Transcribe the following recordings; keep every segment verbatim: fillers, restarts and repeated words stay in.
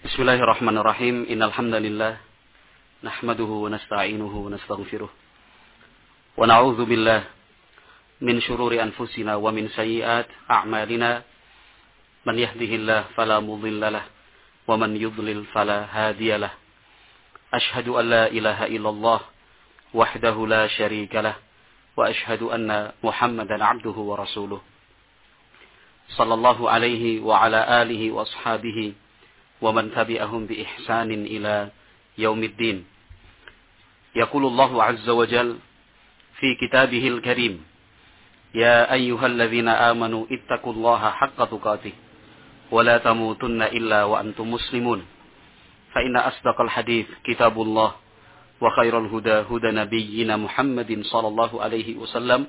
Bismillahirrahmanirrahim. Innal hamdalillah nahmaduhu wa nasta'inuhu wa nastaghfiruh. Wa na'udzu billah min shururi anfusina wa min sayyi'at a'malina. Man yahdihillahu fala mudhillalah wa man yudlil fala hadiyalah. Ashhadu an la ilaha illallah wahdahu la syarikalah wa ashhadu anna Muhammadan 'abduhu wa rasuluh. Sallallahu alaihi wa ala alihi wa ashabihi wa man tabi'ahum bi ihsanin ila yaumiddin. Yaqulullahu azza wa jalla fi kitabihil karim, ya ayyuhalladzina amanu ittaqullaha haqqa tuqatih wa la tamutunna illa wa antum muslimun. Fa inna asdaqal hadits kitabullah wa khairal huda huda nabiyyina Muhammadin sallallahu alaihi wasallam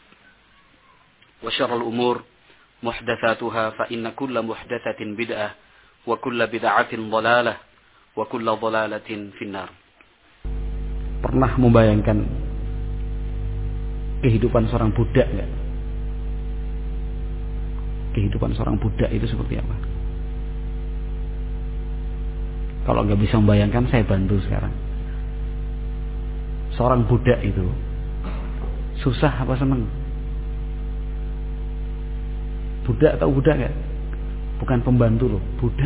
wa syarrul umur muhdatsatuha fa inna kulla muhdatsatin bid'ah wa kulla bid'atin dhalalah wa kulla dhalalatin finnar. Pernah membayangkan kehidupan seorang budak enggak? Kehidupan seorang budak itu seperti apa? Kalau enggak bisa membayangkan, saya bantu sekarang. Seorang budak itu susah apa senang? Budak atau budak enggak? Bukan pembantu loh, budak.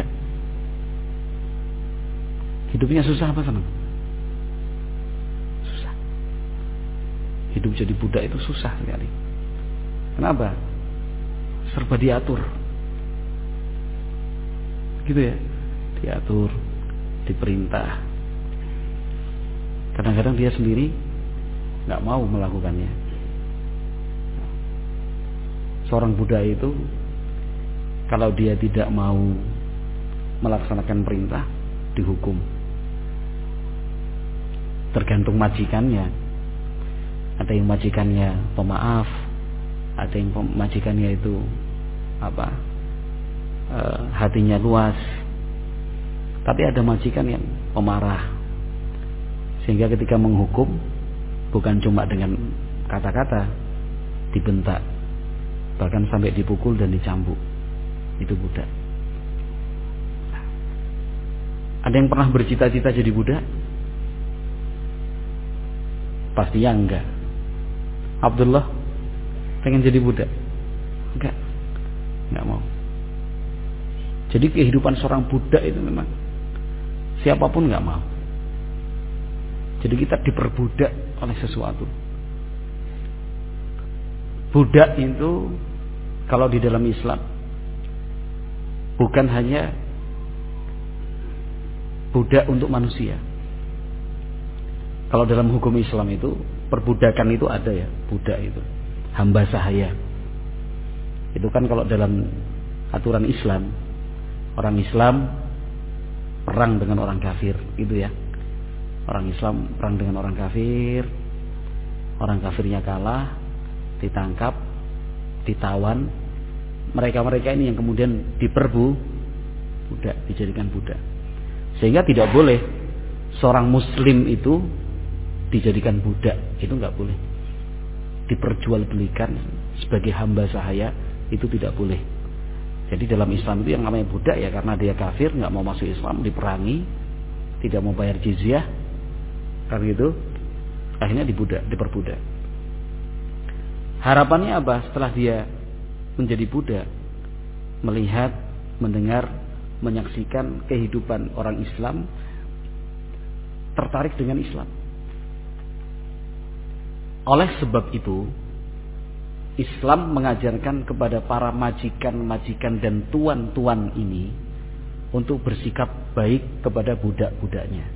Hidupnya susah apa senang? Susah. Hidup jadi budak itu susah sekali. Kenapa? Serba diatur. Gitu ya. Diatur, diperintah. Kadang-kadang dia sendiri nggak mau melakukannya. Seorang budak itu kalau dia tidak mau melaksanakan perintah, dihukum. Tergantung majikannya. Ada yang majikannya pemaaf, ada yang majikannya itu apa? E, hatinya luas. Tapi ada majikan yang pemarah. Sehingga ketika menghukum bukan cuma dengan kata-kata, dibentak, bahkan sampai dipukul dan dicambuk. Itu budak. Ada yang pernah bercita-cita jadi budak? Pastinya enggak. Abdullah pengen jadi budak? Enggak. Enggak mau. Jadi kehidupan seorang budak itu memang siapapun enggak mau. Jadi kita diperbudak oleh sesuatu. Budak itu kalau di dalam Islam bukan hanya budak untuk manusia. Kalau dalam hukum Islam itu perbudakan itu ada ya, budak itu hamba sahaya. Itu kan kalau dalam aturan Islam, orang Islam perang dengan orang kafir, itu ya. Orang Islam perang dengan orang kafir, orang kafirnya kalah, ditangkap, ditawan. Mereka-mereka ini yang kemudian diperbu budak, dijadikan budak. Sehingga tidak boleh seorang muslim itu dijadikan budak. Itu enggak boleh. Diperjualbelikan sebagai hamba sahaya, itu tidak boleh. Jadi dalam Islam itu yang namanya budak ya karena dia kafir, enggak mau masuk Islam, diperangi, tidak mau bayar jizyah. Karena itu akhirnya dibudak, diperbudak. Harapannya apa setelah dia menjadi budak? Melihat, mendengar, menyaksikan kehidupan orang Islam, tertarik dengan Islam. Oleh sebab itu, Islam mengajarkan kepada para majikan-majikan dan tuan-tuan ini untuk bersikap baik kepada budak-budaknya.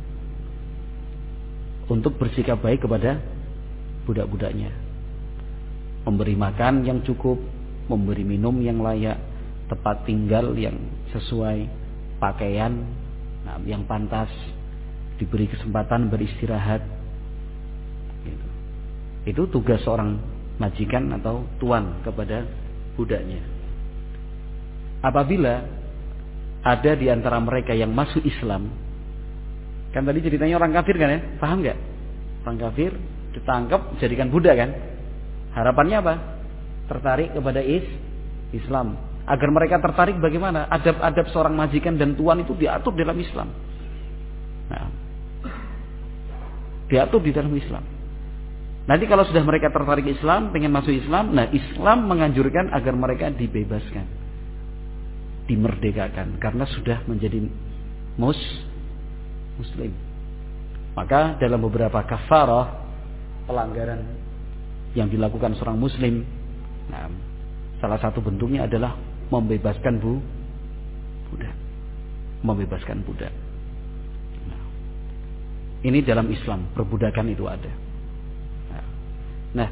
Untuk bersikap baik kepada budak-budaknya. Memberi makan yang cukup, memberi minum yang layak, tempat tinggal yang sesuai, pakaian nah, yang pantas, diberi kesempatan beristirahat. Gitu. Itu tugas seorang majikan atau tuan kepada budaknya. Apabila ada di antara mereka yang masuk Islam, kan tadi ceritanya orang kafir kan ya, paham nggak? Orang kafir ditangkap, jadikan budak kan? Harapannya apa? Tertarik kepada is Islam. Agar mereka tertarik bagaimana? Adab-adab seorang majikan dan tuan itu diatur dalam Islam. Nah, diatur di dalam Islam. Nanti kalau sudah mereka tertarik Islam, pengen masuk Islam, nah Islam menganjurkan agar mereka dibebaskan, dimerdekakan, karena sudah menjadi mus muslim. Maka dalam beberapa kafarah pelanggaran yang dilakukan seorang muslim, nah, salah satu bentuknya adalah membebaskan bu budak, membebaskan budak. Nah, ini dalam Islam perbudakan itu ada. Nah,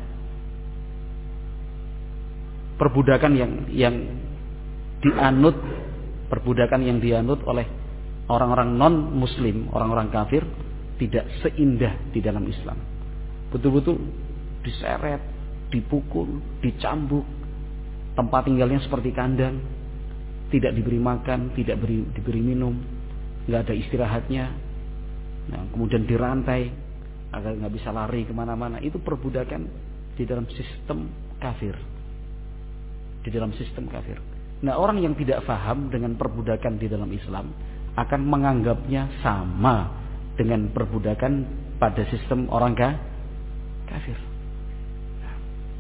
perbudakan yang yang dianut, perbudakan yang dianut oleh orang-orang non muslim, orang-orang kafir, tidak seindah di dalam Islam. Betul-betul diseret, dipukul, dicambuk, tempat tinggalnya seperti kandang, tidak diberi makan, tidak beri, diberi minum, nggak ada istirahatnya, nah, kemudian dirantai agar nggak bisa lari kemana-mana. Itu perbudakan di dalam sistem kafir, di dalam sistem kafir. Nah, orang yang tidak paham dengan perbudakan di dalam Islam akan menganggapnya sama dengan perbudakan pada sistem orang kafir. Nah.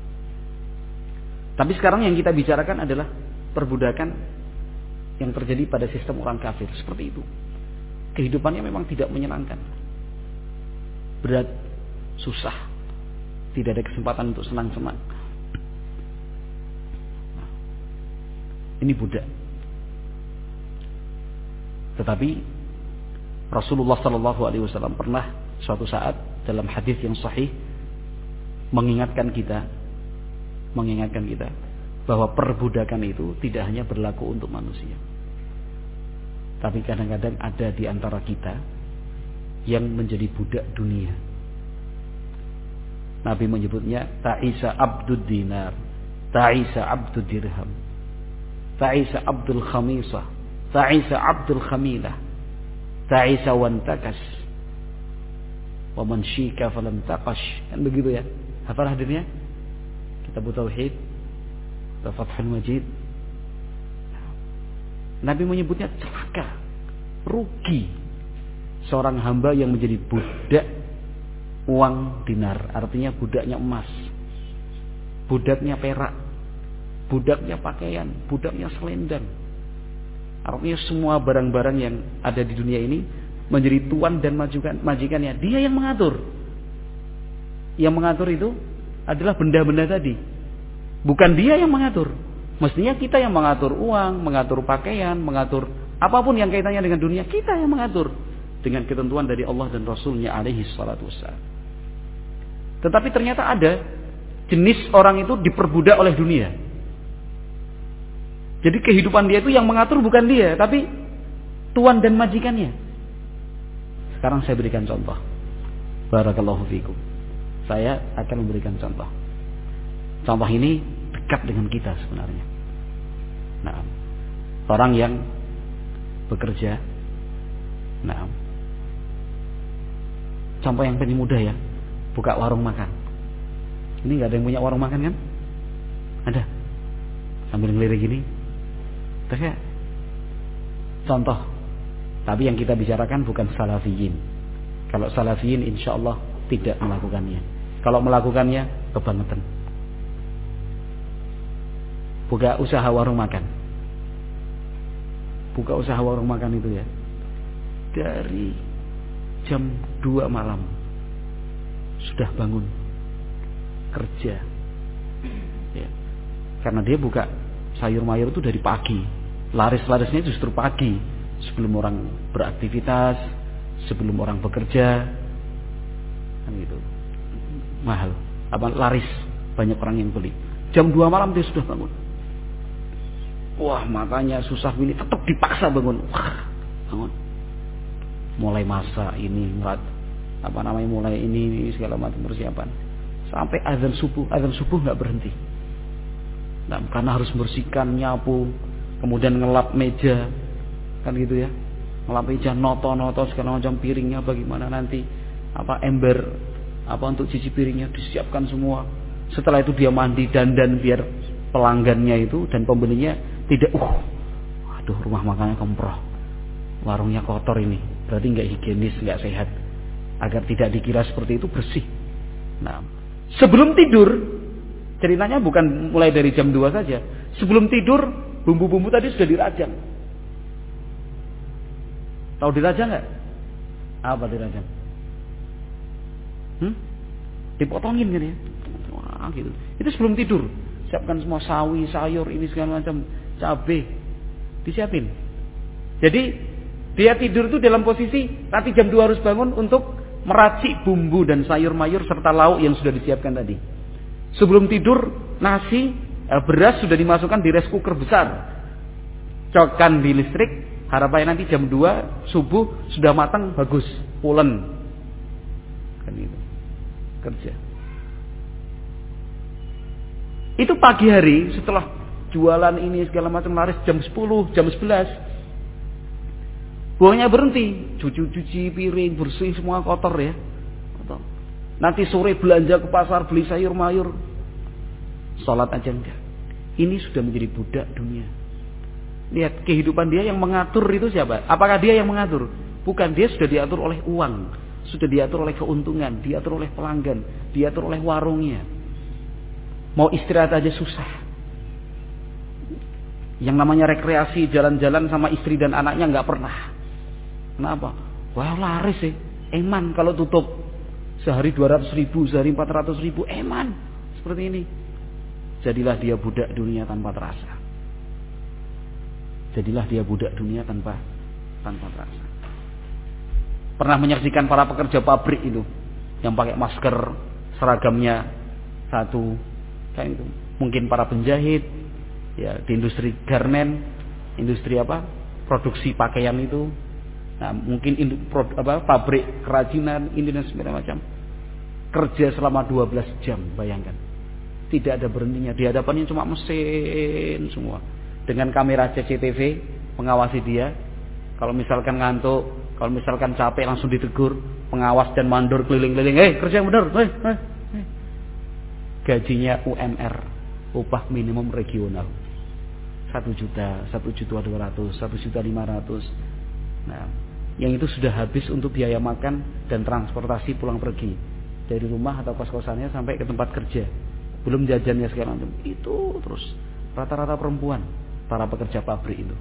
Tapi sekarang yang kita bicarakan adalah perbudakan yang terjadi pada sistem orang kafir. Seperti itu. Kehidupannya memang tidak menyenangkan. Berat, susah, tidak ada kesempatan untuk senang-senang. Nah, ini budak. Tetapi Rasulullah Sallallahu Alaihi Wasallam pernah suatu saat dalam hadis yang sahih mengingatkan kita, mengingatkan kita bahwa perbudakan itu tidak hanya berlaku untuk manusia, tapi kadang-kadang ada di antara kita yang menjadi budak dunia. Nabi menyebutnya ta'isa abdud dinar, ta'isa abdud dirham, ta'isa abdul khamisah, ta'isa abdul khamilah, ta'isa wantakas, wa man syika falam taqash. Kan begitu ya? Hafal hadirnya? Kitab Tauhid, Fathul Majid. Nabi menyebutnya celaka, rugi seorang hamba yang menjadi budak uang dinar, artinya budaknya emas, budaknya perak, budaknya pakaian, budaknya selendang. Artinya semua barang-barang yang ada di dunia ini menjadi tuan dan majikan, majikannya. Dia yang mengatur. Yang mengatur itu adalah benda-benda tadi. Bukan dia yang mengatur. Mestinya kita yang mengatur uang, mengatur pakaian, mengatur apapun yang kaitannya dengan dunia, kita yang mengatur dengan ketentuan dari Allah dan Rasulnya alaihi salatu wassalam. Tetapi ternyata ada jenis orang itu diperbudak oleh dunia. Jadi kehidupan dia itu yang mengatur bukan dia, tapi tuan dan majikannya. Sekarang saya berikan contoh. Barakallahu fikum. Saya akan memberikan contoh. Contoh ini dekat dengan kita sebenarnya. Nah, orang yang bekerja. Nah, contoh yang paling mudah ya, buka warung makan. Ini nggak ada yang punya warung makan kan? Ada. Sambil ngelirik gini. Terus contoh. Tapi yang kita bicarakan bukan salafiyin. Kalau salafiyin insya Allah tidak melakukannya. Kalau melakukannya kebangetan. Buka usaha warung makan. Buka usaha warung makan itu ya, dari jam dua malam sudah bangun kerja ya. Karena dia buka sayur mayur itu dari pagi, laris-larisnya justru pagi, sebelum orang beraktivitas, sebelum orang bekerja, kan gitu. Mahal, apa laris, banyak orang yang beli. Jam dua malam dia sudah bangun. Wah, matanya susah ini, tetap dipaksa bangun. Wah, bangun. Mulai masak ini, murat, apa namanya, mulai ini, ini segala macam persiapan. Sampai azan subuh, azan subuh nggak berhenti. Nah, karena harus bersihkan, nyapu, kemudian ngelap meja, kan gitu ya. Ngelap meja, noto-noto segala macam, piringnya bagaimana nanti, apa ember, apa untuk cuci piringnya disiapkan semua. Setelah itu dia mandi dandan biar pelanggannya itu dan pembelinya Tidak, uh, aduh rumah makannya kemproh, warungnya kotor ini, berarti nggak higienis, nggak sehat. Agar tidak dikira seperti itu, bersih. Nah, sebelum tidur, ceritanya bukan mulai dari jam dua saja. Sebelum tidur, bumbu-bumbu tadi sudah dirajang. Tahu dirajang nggak? Apa dirajang? Hmm? Dipotongin kan ya? Wah, gitu. Itu sebelum tidur. Siapkan semua sawi, sayur, ini segala macam, cabai, disiapin. Jadi dia tidur itu dalam posisi nanti jam dua harus bangun untuk meracik bumbu dan sayur mayur serta lauk yang sudah disiapkan tadi. Sebelum tidur, nasi, beras sudah dimasukkan di rice cooker besar. Colokan di listrik, harapannya nanti jam dua subuh sudah matang, bagus, pulen. Kan itu. Kerja. Itu pagi hari setelah jualan ini segala macam laris jam sepuluh, jam sebelas. Buangnya berhenti, cuci-cuci piring, bersih semua kotor ya. Nanti sore belanja ke pasar, beli sayur mayur. Salat aja enggak. Ini sudah menjadi budak dunia. Lihat kehidupan dia yang mengatur itu siapa? Apakah dia yang mengatur? Bukan, dia sudah diatur oleh uang, sudah diatur oleh keuntungan, diatur oleh pelanggan, diatur oleh warungnya. Mau istirahat aja susah. Yang namanya rekreasi, jalan-jalan sama istri dan anaknya nggak pernah. Kenapa? Wah laris sih. Eman kalau tutup sehari dua ratus ribu, sehari empat ratus ribu, eman seperti ini. Jadilah dia budak dunia tanpa terasa. Jadilah dia budak dunia tanpa tanpa terasa. Pernah menyaksikan para pekerja pabrik itu yang pakai masker, seragamnya satu, kan itu. Mungkin para penjahit, ya di industri garment, industri apa? Produksi pakaian itu. Nah, mungkin induk, pro, apa, pabrik kerajinan ini dan segala macam. Kerja selama dua belas jam, bayangkan. Tidak ada berhentinya. Di hadapannya cuma mesin semua. Dengan kamera C C T V mengawasi dia. Kalau misalkan ngantuk, kalau misalkan capek langsung ditegur. Pengawas dan mandor keliling-keliling. Eh, kerja yang benar. Eh, eh, eh. Gajinya U M R, upah minimum regional. Satu juta, satu juta dua ratus, satu juta lima ratus. Nah, yang itu sudah habis untuk biaya makan dan transportasi pulang pergi dari rumah atau kos-kosannya sampai ke tempat kerja. Belum jajannya segala macam. Itu terus rata-rata perempuan, para pekerja pabrik itu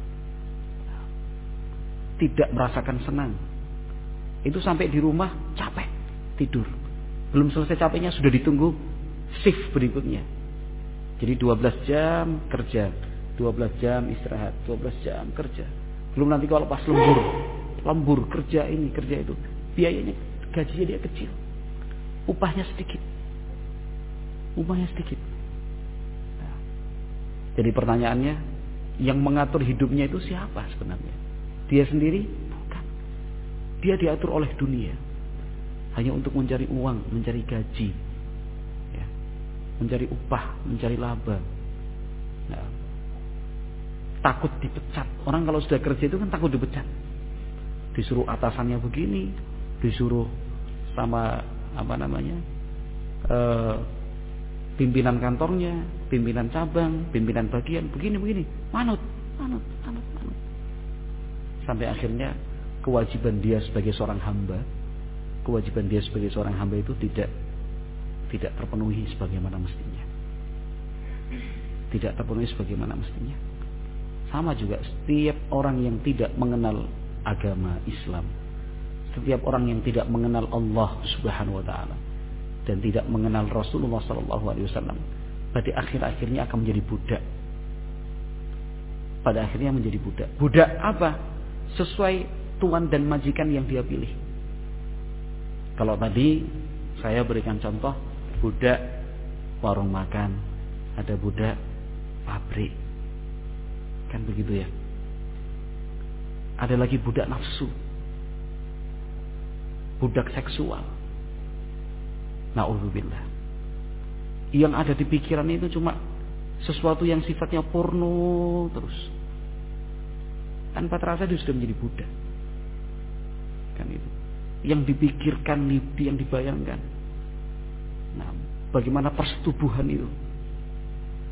tidak merasakan senang. Itu sampai di rumah capek, tidur. Belum selesai capeknya sudah ditunggu shift berikutnya. Jadi dua belas jam kerja, dua belas jam istirahat, dua belas jam kerja. Belum nanti kalau pas lembur, lembur kerja ini, kerja itu, biayanya, gajinya dia kecil, upahnya sedikit, upahnya sedikit. Nah, jadi pertanyaannya, yang mengatur hidupnya itu siapa sebenarnya? Dia sendiri? Bukan. Dia diatur oleh dunia, hanya untuk mencari uang, mencari gaji, ya, mencari upah, mencari laba. Nah, takut dipecat. Orang kalau sudah kerja itu kan takut dipecat. Disuruh atasannya begini, disuruh sama apa namanya e, pimpinan kantornya, pimpinan cabang, pimpinan bagian, begini-begini, manut, manut, manut, manut. Sampai akhirnya kewajiban dia sebagai seorang hamba, kewajiban dia sebagai seorang hamba itu tidak tidak terpenuhi sebagaimana mestinya. Tidak terpenuhi sebagaimana mestinya. Sama juga setiap orang yang tidak mengenal agama Islam, setiap orang yang tidak mengenal Allah Subhanahu wa taala dan tidak mengenal Rasulullah sallallahu alaihi wasallam, pada akhir-akhirnya akan menjadi budak. Pada akhirnya menjadi budak. Budak apa? Sesuai tuan dan majikan yang dia pilih. Kalau tadi saya berikan contoh budak warung makan, ada budak pabrik. Kan begitu ya. Ada lagi budak nafsu, budak seksual. Na'udzubillah. Yang ada di pikiran itu cuma sesuatu yang sifatnya porno terus. Tanpa terasa dia sudah menjadi budak. Kan itu. Yang dipikirkan, yang dibayangkan. Nah, bagaimana persetubuhan itu?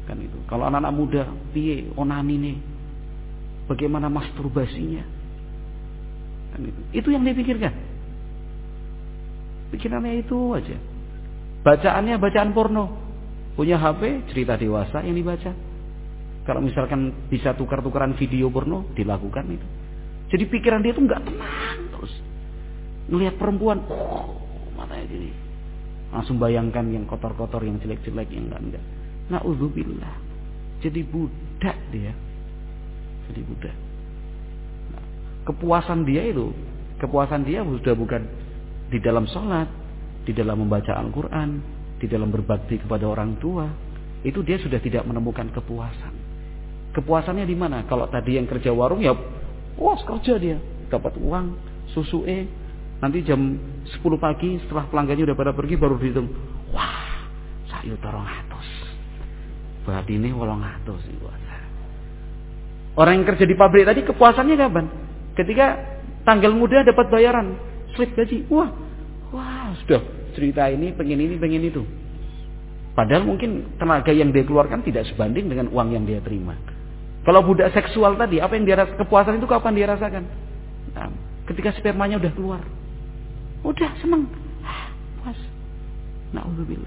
Kan itu. Kalau anak-anak muda, piye onanine? Bagaimana masturbasinya? Kan itu. Itu yang dipikirkan. Pikirannya itu aja. Bacaannya bacaan porno. Punya H P, cerita dewasa yang dibaca. Kalau misalkan bisa tukar-tukaran video porno, dilakukan itu. Jadi pikiran dia tuh nggak tenang terus. Ngelihat perempuan, oh, matanya gini. Langsung bayangkan yang kotor-kotor, yang jelek-jelek, yang enggak-enggak. Na'udzubillah. Jadi budak dia. Jadi budak. Nah, kepuasan dia itu, kepuasan dia sudah bukan di dalam sholat, di dalam membaca Al-Quran, di dalam berbakti kepada orang tua. Itu dia sudah tidak menemukan kepuasan. Kepuasannya di mana? Kalau tadi yang kerja warung ya puas kerja dia, dapat uang, susu eh, nanti jam sepuluh pagi setelah pelanggannya udah pada pergi baru dihitung. Wah, sayur torong atus. Berarti ini wolong atus puasa. Orang yang kerja di pabrik tadi kepuasannya kapan? Ketika tanggal muda dapat bayaran, slip gaji. Wah, wah sudah cerita ini, pengen ini, pengen itu. Padahal mungkin tenaga yang dia keluarkan tidak sebanding dengan uang yang dia terima. Kalau budak seksual tadi, apa yang dia rasakan? Kepuasan itu kapan dia rasakan? Nah, ketika spermanya udah keluar. Udah senang. Puas. Na'udzubillah.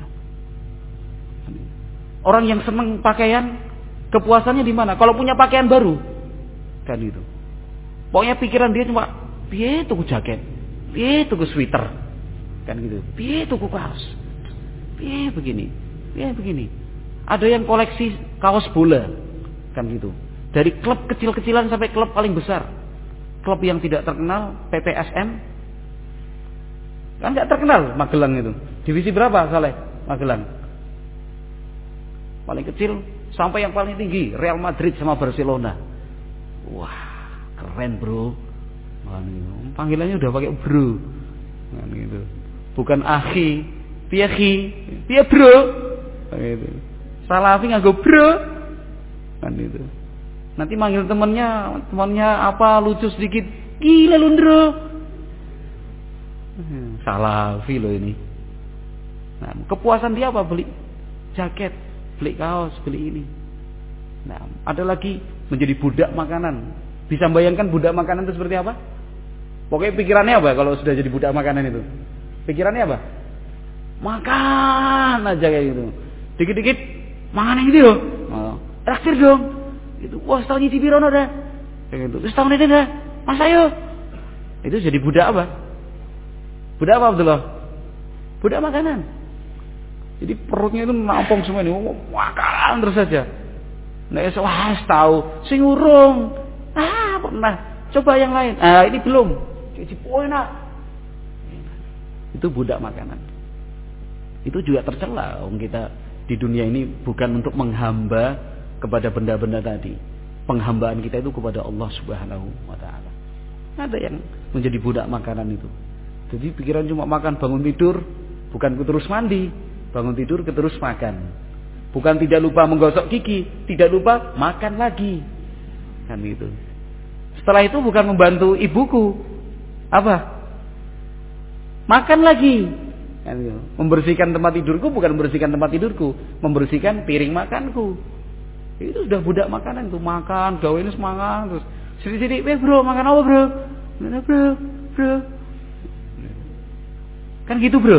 Orang yang senang pakaian, kepuasannya di mana? Kalau punya pakaian baru. Kan itu. Pokoknya pikiran dia cuma, piye tuku jaket, piye tuku sweater. Kan gitu. Piye tuku kaos. Piye begini, piye begini. Ada yang koleksi kaos bola. Kan gitu. Dari klub kecil-kecilan sampai klub paling besar. Klub yang tidak terkenal, P P S M. Kan nggak terkenal Magelang itu. Divisi berapa Saleh? Magelang. Paling kecil sampai yang paling tinggi, Real Madrid sama Barcelona. Wah, keren bro. Panggilannya udah pakai bro. Kan gitu. Bukan akhi, piye khi, piye bro. Gitu. Salafi nganggo bro. Kan itu. Nanti manggil temannya, temannya apa lucu sedikit, gila lundro. Salafi loh ini. Nah, kepuasan dia apa? Beli jaket, beli kaos, beli ini. Nah, ada lagi menjadi budak makanan. Bisa bayangkan budak makanan itu seperti apa? Pokoknya pikirannya apa kalau sudah jadi budak makanan itu? Pikirannya apa? Makan aja kayak gitu. Dikit-dikit makan yang gitu loh. Oh. Traktir dong. Itu wah setahun nyicipi rono dah. Kayak gitu. Setahun ini dah. Mas ayo. Itu jadi budak apa? Budak apa Abdullah? Budak makanan. Jadi perutnya itu nampung semua ini. Makan terus saja. Nah, wah tahu. Sing urung. Ah, pernah. Coba yang lain. Ah, ini belum. Jadi enak. Itu budak makanan. Itu juga tercela. Om kita di dunia ini bukan untuk menghamba kepada benda-benda tadi. Penghambaan kita itu kepada Allah Subhanahu wa taala. Ada yang menjadi budak makanan itu. Jadi pikiran cuma makan, bangun tidur, bukan terus mandi, bangun tidur terus makan. Bukan tidak lupa menggosok gigi, tidak lupa makan lagi. Kan gitu. Setelah itu bukan membantu ibuku. Apa? Makan lagi. Kan gitu. Membersihkan tempat tidurku bukan membersihkan tempat tidurku, membersihkan piring makanku. Itu sudah budak makanan tuh, makan, gawe ini semangat terus. Sini-sini, "Eh, bro, makan apa, bro?" "Mana, bro? Bro." Kan gitu, bro.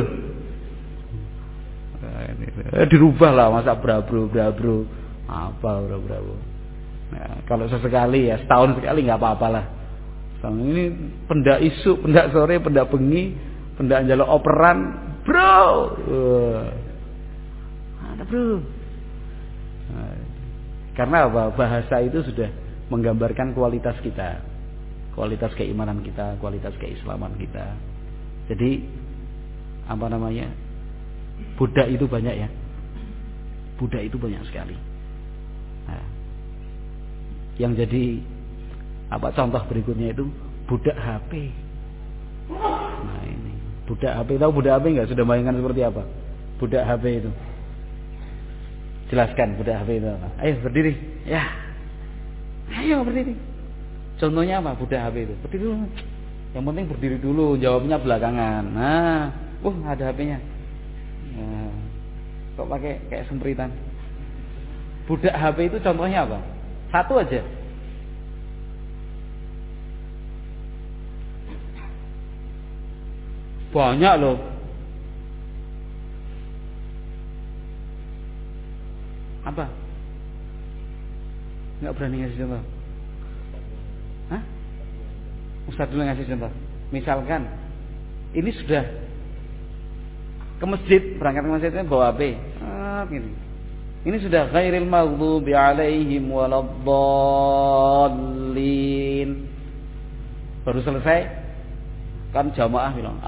Eh, dirubah lah masa bra bro, bra bro. Apa bro, bra bro. Nah, kalau sesekali ya, setahun sekali enggak apa-apalah. Setahun ini pendak isu, pendak sore, pendak bengi, pendak njaluk operan, bro. Uh. Ada, bro. Nah, karena apa? Bahasa itu sudah menggambarkan kualitas kita, kualitas keimanan kita, kualitas keislaman kita. Jadi apa namanya? Budak itu banyak ya. Budak itu banyak sekali. Nah, yang jadi apa contoh berikutnya itu budak H P. Nah ini budak H P, tahu budak H P nggak? Sudah bayangkan seperti apa? Budak H P itu. Jelaskan budak H P itu apa? Ayo berdiri. Ya. Ayo berdiri. Contohnya apa budak H P itu? Berdiri dulu. Yang penting berdiri dulu, jawabnya belakangan. Nah, uh ada H P-nya. Nah, kok pakai kayak sempritan? Budak H P itu contohnya apa? Satu aja. Banyak loh. Apa? Enggak berani ngasih contoh. Hah? Ustaz dulu ngasih contoh. Misalkan ini sudah ke masjid, berangkat ke masjidnya bawa H P. Ah, gini. Ini sudah ghairil maghdubi alaihim waladdallin. Baru selesai kan jamaah bilang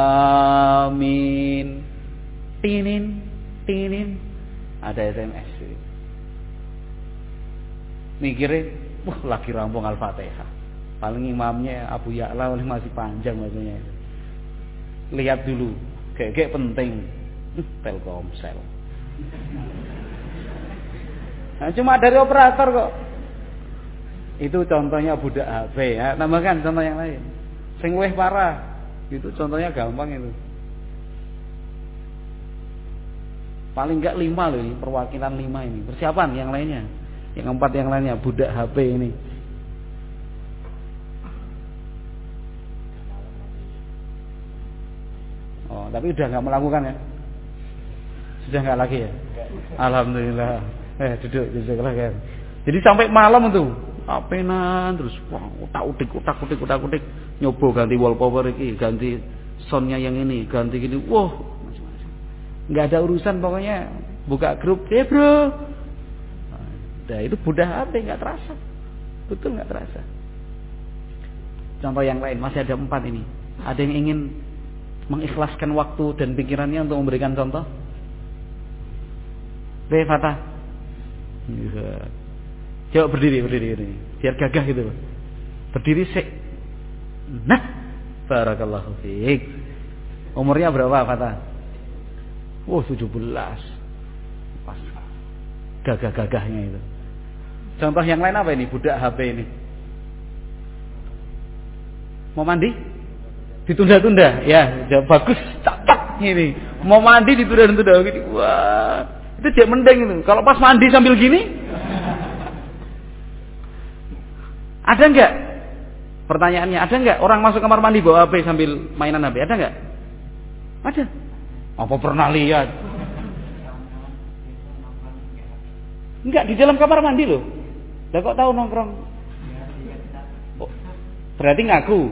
amin. Tinin, tinin. Ada S M S. Mikirin, wah lagi rampung Al-Fatihah. Paling imamnya Abu Ya'la masih panjang bacanya. Lihat dulu, kayak penting. Telkomsel. Nah, cuma dari operator kok. Itu contohnya budak H P ya. Tambahkan contoh yang lain. Sing weh parah. Itu contohnya gampang itu. Paling enggak lima loh ini, perwakilan lima ini. Persiapan yang lainnya. Yang empat yang lainnya budak H P ini. Oh, tapi udah enggak melakukan ya? Sudah enggak lagi ya? Alhamdulillah. Eh duduk duduk lagi. Jadi sampai malam itu apenan terus wah utak-utik utak-utik utak-utik nyoba ganti wallpaper iki, ganti soundnya yang ini, ganti gini. Wah, macam-macam. Enggak ada urusan pokoknya buka grup, "Eh, Bro." Nah, itu budak H P enggak terasa. Betul enggak terasa. Contoh yang lain masih ada empat ini. Ada yang ingin mengikhlaskan waktu dan pikirannya untuk memberikan contoh? Be Fatah. Coba berdiri, berdiri, berdiri. Biar gagah gitu. Berdiri sik. Nah, barakallahu fiik. Umurnya berapa, Fatah? Oh, tujuh belas. Pas. Gagah-gagahnya itu. Contoh yang lain apa ini? Budak H P ini. Mau mandi? Ditunda-tunda. Ya, ya bagus. Cakep ini. Mau mandi ditunda-tunda gitu. Wah. Itu dia mending itu. Kalau pas mandi sambil gini, ada enggak? Pertanyaannya, ada enggak orang masuk kamar mandi bawa H P sambil mainan H P? Ada enggak? Ada. Apa pernah lihat? Enggak, di dalam kamar mandi loh. Lah kok tahu nongkrong? Oh, berarti ngaku.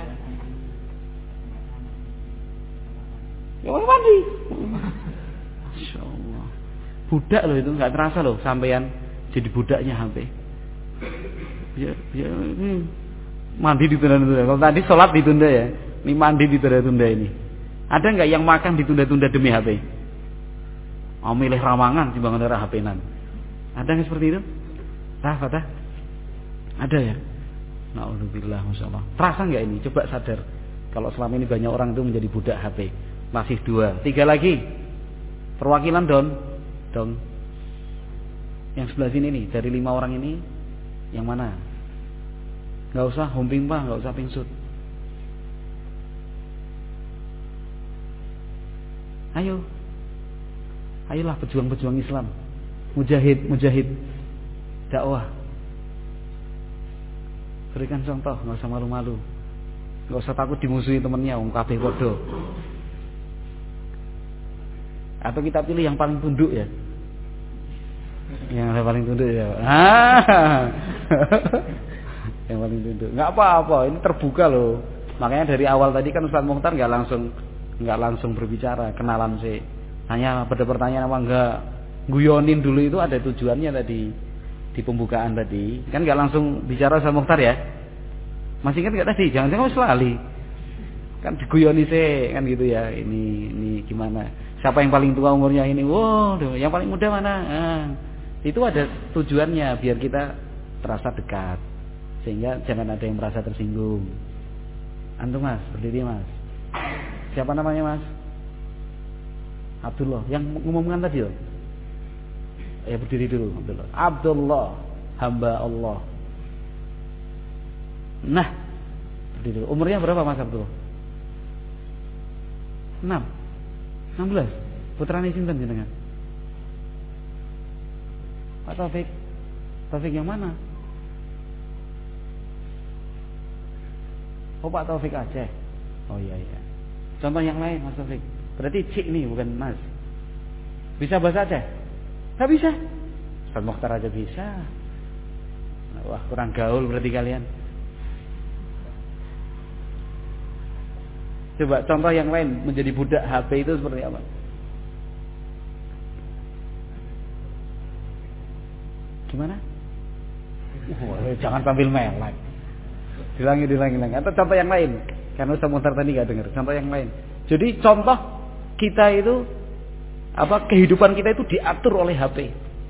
Ya mandi. Masya Allah. Budak loh itu, nggak terasa loh sampean jadi budaknya H P. Ya, ya ini mandi ditunda-tunda. Kalau tadi sholat ditunda ya, ini mandi ditunda-tunda ini. Ada nggak yang makan ditunda-tunda demi H P? Mau milih ramangan timbangan darah H P-nan. Ada nggak seperti itu? Tah, Fatah? Ada ya? Na'udzubillah, masyaallah. Terasa nggak ini? Coba sadar. Kalau selama ini banyak orang itu menjadi budak H P. Masih dua, tiga lagi. Perwakilan Don. Dong. Yang sebelah sini nih, dari lima orang ini yang mana? Enggak usah homping Pak, enggak usah pingsut. Ayo. Ayolah pejuang-pejuang Islam. Mujahid, mujahid dakwah. Berikan contoh, enggak usah malu-malu. Enggak usah takut dimusuhi temannya, wong kabeh padha. Atau kita pilih yang paling tunduk ya. Yang paling tunduk ya. Ah. Yang paling tunduk. Enggak apa-apa, ini terbuka loh. Makanya dari awal tadi kan Ustaz Mukhtar enggak langsung enggak langsung berbicara, kenalan sih. Hanya pada pertanyaan apa enggak guyonin dulu itu ada tujuannya tadi di pembukaan tadi. Kan enggak langsung bicara Ustaz Mukhtar ya. Masih ingat enggak tadi? Jangan-jangan wis lali. Kan diguyoni sih kan gitu ya. Ini ini gimana? Siapa yang paling tua umurnya ini? Wow, yang paling muda mana? Nah, itu ada tujuannya biar kita terasa dekat. Sehingga jangan ada yang merasa tersinggung. Antum Mas, berdiri Mas. Siapa namanya Mas? Abdullah. Yang ngomongkan tadi loh. Ya berdiri dulu Abdullah. Abdullah, hamba Allah. Nah, berdiri dulu. Umurnya berapa Mas Abdullah? enam. enam belas. Putrane sinten jenengan? Pak Taufik. Taufik yang mana? Oh Pak Taufik Aceh. Oh iya iya. Contoh yang lain Mas Taufik. Berarti Cik nih bukan Mas. Bisa bahasa Aceh? Gak bisa. Ustaz Mokhtar aja bisa. Wah kurang gaul berarti kalian. Coba contoh yang lain menjadi budak H P itu seperti apa? Gimana? Oh, jangan sambil melek. Dilangi, dilangi, dilangi. Atau contoh yang lain. Karena Ustaz Mokhtar tadi gak dengar. Contoh yang lain. Jadi contoh kita itu apa kehidupan kita itu diatur oleh H P.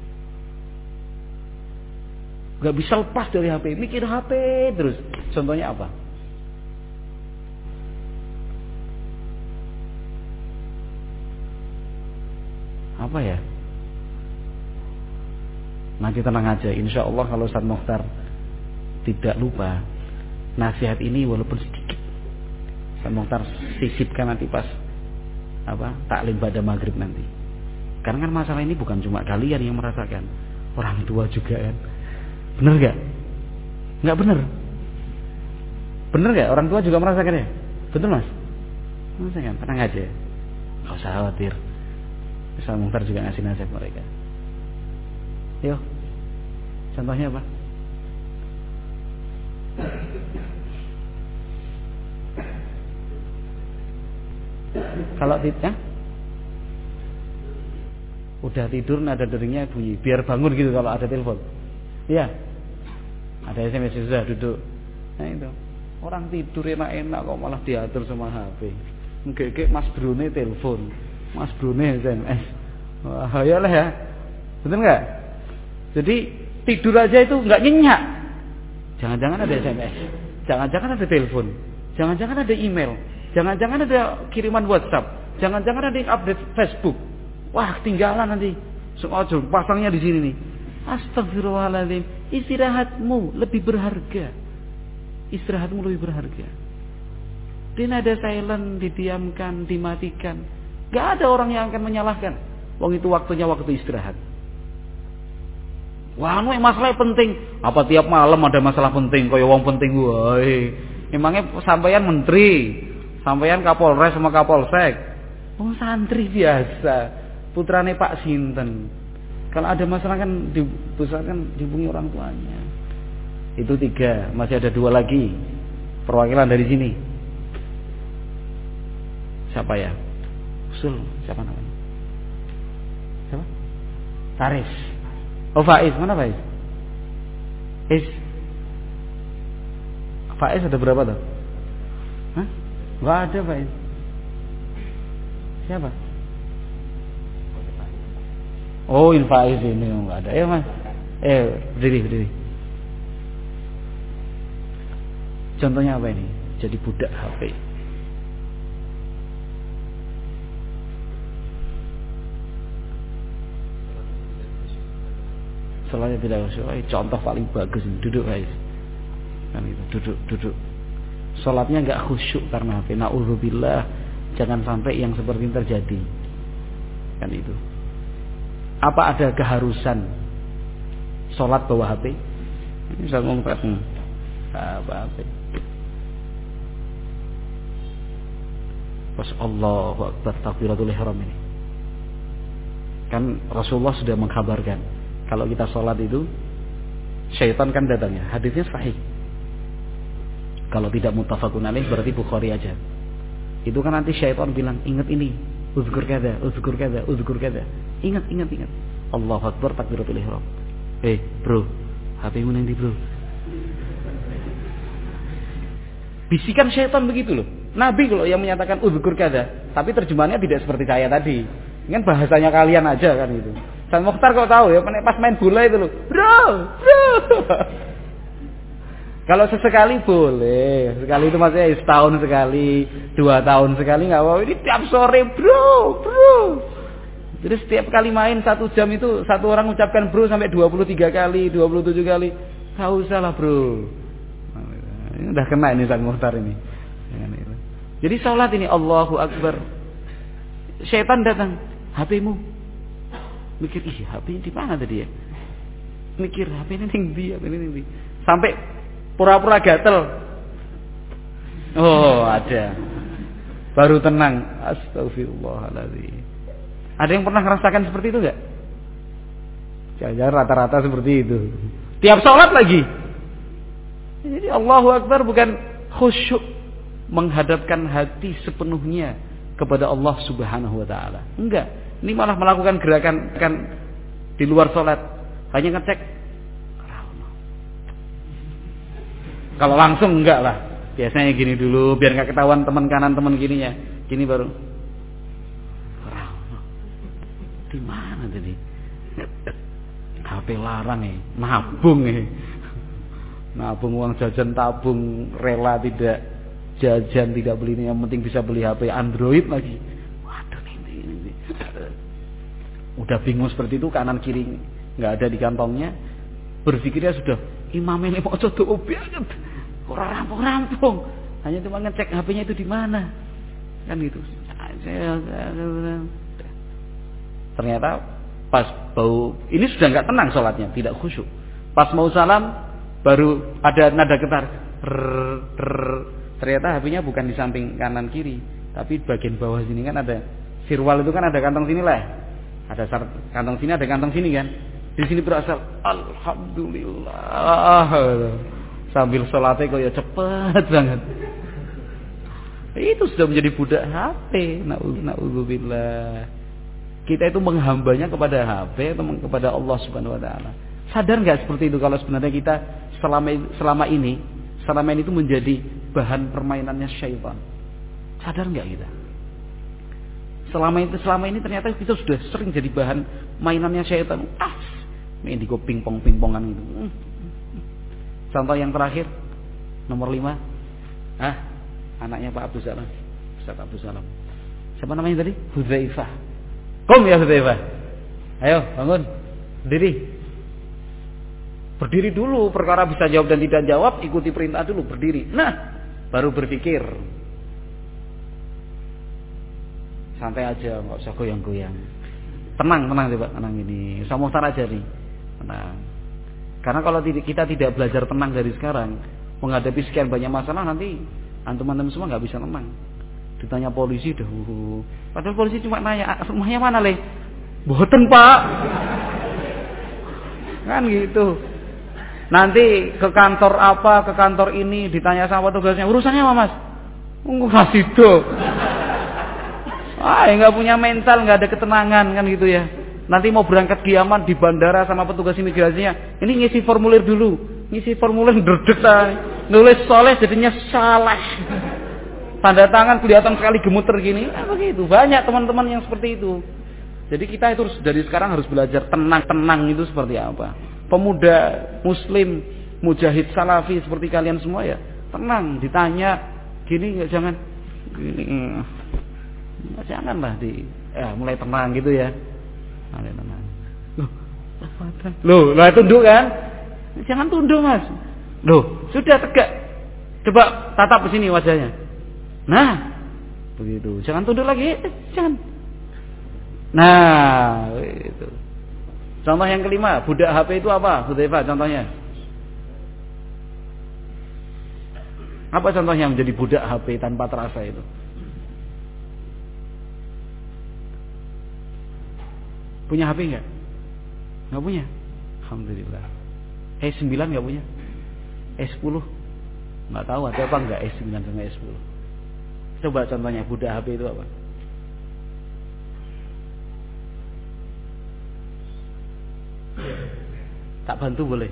Gak bisa lepas dari H P. Mikir H P terus. Contohnya apa? Apa ya? Nanti tenang aja. Insya Allah kalau Ustaz Mokhtar tidak lupa, nasihat ini walaupun sedikit Ustaz Mokhtar sisipkan nanti pas apa taklim pada maghrib nanti. Karena kan masalah ini bukan cuma kalian yang merasakan, orang tua juga kan. Bener gak? Nggak bener? Bener gak? Orang tua juga merasakan ya? Betul Mas? Merasakan? Tenang aja. Gak usah khawatir. Ustaz Mokhtar juga ngasih nasihat mereka. Yuk, contohnya apa? Kalau tidak, udah tidur nada deringnya bunyi, biar bangun gitu kalau ada telepon. Iya, ada S M S sudah duduk. Nah itu, orang tidur enak-enak kok malah diatur sama H P. Ngekek Mas Brune telepon, Mas Brune S M S. Wah, ya lah ya, betul nggak? Jadi tidur aja itu nggak nyenyak. Jangan-jangan ada S M S, jangan-jangan ada telepon, jangan-jangan ada email, jangan-jangan ada kiriman WhatsApp, jangan-jangan ada yang update Facebook. Wah, ketinggalan nanti. Sengaja pasangnya di sini nih. Astagfirullahaladzim. Istirahatmu lebih berharga. Istirahatmu lebih berharga. Dia ada silent, didiamkan, dimatikan. Gak ada orang yang akan menyalahkan. Wong itu waktunya waktu istirahat. Wah, anu masalah penting. Apa tiap malam ada masalah penting? Kaya wong penting wae. Emangnya sampeyan menteri, sampeyan Kapolres sama Kapolsek. Oh, santri biasa. Putrane Pak Sinten. Kalau ada masalah kan dibesarkan dihubungi orang tuanya. Itu tiga. Masih ada dua lagi perwakilan dari sini. Siapa ya? Usul. Siapa namanya? Siapa? Faris. Oh Faiz, mana Faiz? Faiz. Faiz ada berapa tuh? Hah? Gak ada Faiz. Siapa? Oh, in Faiz ini enggak ada. Eh Mas. Eh, berdiri, berdiri. Contohnya apa ini? Jadi budak H P. Salahnya tidak khusyuk. Contoh paling bagus ini. Duduk guys. Kan itu, duduk, duduk. Salatnya enggak khusyuk karena H P. Nauzubillah, jangan sampai yang seperti ini terjadi. Kan itu. Apa ada keharusan salat bawa H P? Ini saya ngomong apa H P? Pas Allahu Akbar takbiratul ihram ini. Kan Rasulullah sudah mengkabarkan kalau kita sholat itu syaitan kan datangnya. Hadisnya sahih. Kalau tidak muttafaqun alaih berarti Bukhari aja. Itu kan nanti syaitan bilang, ingat ini, uzkur kada, uzkur kada, uzkur kada. Ingat, ingat, ingat. Allahu Akbar takbiratul ihram. Eh, bro, H P-mu nanti, bro. Bisikan syaitan begitu loh. Nabi kalau yang menyatakan uzkur kada, tapi terjemahannya tidak seperti saya tadi. Ini kan bahasanya kalian aja kan itu. Ustaz Mokhtar kok tahu ya, pas main bola itu loh, bro, bro. Kalau sesekali boleh, sekali itu maksudnya setahun sekali, dua tahun sekali nggak apa-apa. Ini tiap sore, bro, bro. Jadi setiap kali main satu jam itu satu orang ucapkan bro sampai dua puluh tiga kali, dua puluh tujuh kali. Gak usah lah bro. Ini udah kena ini Ustaz Mokhtar ini. Jadi sholat ini Allahu Akbar. Syaitan datang, H P-mu. Mikir, ih H P di mana tadi ya? mikir H P ini ning ndi, H P ini ning ndi. Sampai pura-pura gatel. Oh, ada. Baru tenang. Astagfirullahaladzim. Ada yang pernah merasakan seperti itu enggak? Jangan rata-rata seperti itu. Tiap sholat lagi. Jadi Allahu Akbar bukan khusyuk, menghadapkan hati sepenuhnya kepada Allah Subhanahu wa taala. Enggak. Ini malah melakukan gerakan kan di luar sholat. Hanya ngecek. Kalau langsung enggak lah. Biasanya gini dulu biar enggak ketahuan teman kanan teman kirinya. Gini baru. Di mana tadi? H P larang ya, nabung ya. Nabung uang jajan tabung, rela tidak jajan, tidak beli ini, yang penting bisa beli H P Android lagi. Waduh ini, ini, ini. Udah bingung seperti itu, kanan kiri nggak ada di kantongnya. Berpikirnya sudah imam ini mau coba banget, orang rampung-rampung. Hanya cuma ngecek H P-nya itu di mana, kan gitu. Ternyata pas bau ini sudah nggak tenang sholatnya, tidak khusyuk. Pas mau salam baru ada nada getar. Rrr, rrr. Ternyata H P-nya bukan di samping kanan kiri, tapi bagian bawah sini kan ada firwal itu kan ada kantong sini lah. Ada kantong sini, ada kantong sini kan. Di sini berasal alhamdulillah. Sambil sholatnya kok ya cepet banget. Itu sudah menjadi budak H P. Na'udzubillah. Kita itu menghambanya kepada H P atau kepada Allah Subhanahu wa taala. Sadar enggak seperti itu kalau sebenarnya kita selama selama ini selama ini itu menjadi bahan permainannya syaitan. Sadar enggak kita? Selama itu selama ini ternyata kita sudah sering jadi bahan mainannya syaitan. Ah, main di pingpong-pingpongan gitu. Contoh yang terakhir nomor lima. Ah, anaknya Pak Abdul Salam. Ustaz Abdul Salam. Siapa namanya tadi? Hudzaifah. Kom ya Hudzaifah. Ayo bangun. Berdiri. Berdiri dulu, perkara bisa jawab dan tidak jawab, ikuti perintah dulu, berdiri. Nah, baru berpikir. Santai aja, enggak usah goyang-goyang. Tenang, tenang coba, tenang ini. Usah muhtar aja nih. Tenang. Karena kalau kita tidak belajar tenang dari sekarang, menghadapi sekian banyak masalah nanti antum-antum semua enggak bisa tenang. Ditanya polisi dah, uh, padahal polisi cuma nanya rumahnya mana le, boten pak, kan gitu. Nanti ke kantor apa, ke kantor ini ditanya sama tugasnya, urusannya apa mas? Enggak itu. Ah, nggak punya mental, nggak ada ketenangan kan gitu ya. Nanti mau berangkat kiamat di bandara sama petugas imigrasinya, ini ngisi formulir dulu, ngisi formulir derdek nulis soleh jadinya salah. Tanda tangan kelihatan sekali gemeter gini, nah, begitu. Banyak teman-teman yang seperti itu. Jadi kita itu dari sekarang harus belajar tenang-tenang itu seperti apa. Pemuda Muslim, mujahid salafi seperti kalian semua ya, tenang. Ditanya gini nggak jangan, gini, nggak janganlah di, ya mulai tenang gitu ya, mulai tenang. Loh, loh, lah tunduk kan? Jangan tunduk mas. Loh, sudah tegak. Coba tatap ke sini wajahnya. Nah, begitu. Jangan tunduk lagi, eh, jangan. Nah, itu. Contoh yang kelima, budak H P itu apa? Hudzaifah contohnya. Apa contohnya menjadi budak H P tanpa terasa itu? Punya H P enggak? Enggak punya. Alhamdulillah. E sembilan enggak punya? E sepuluh? Enggak tahu ada apa enggak E sembilan sama E sepuluh. Coba contohnya budak H P itu apa? Tak bantu boleh.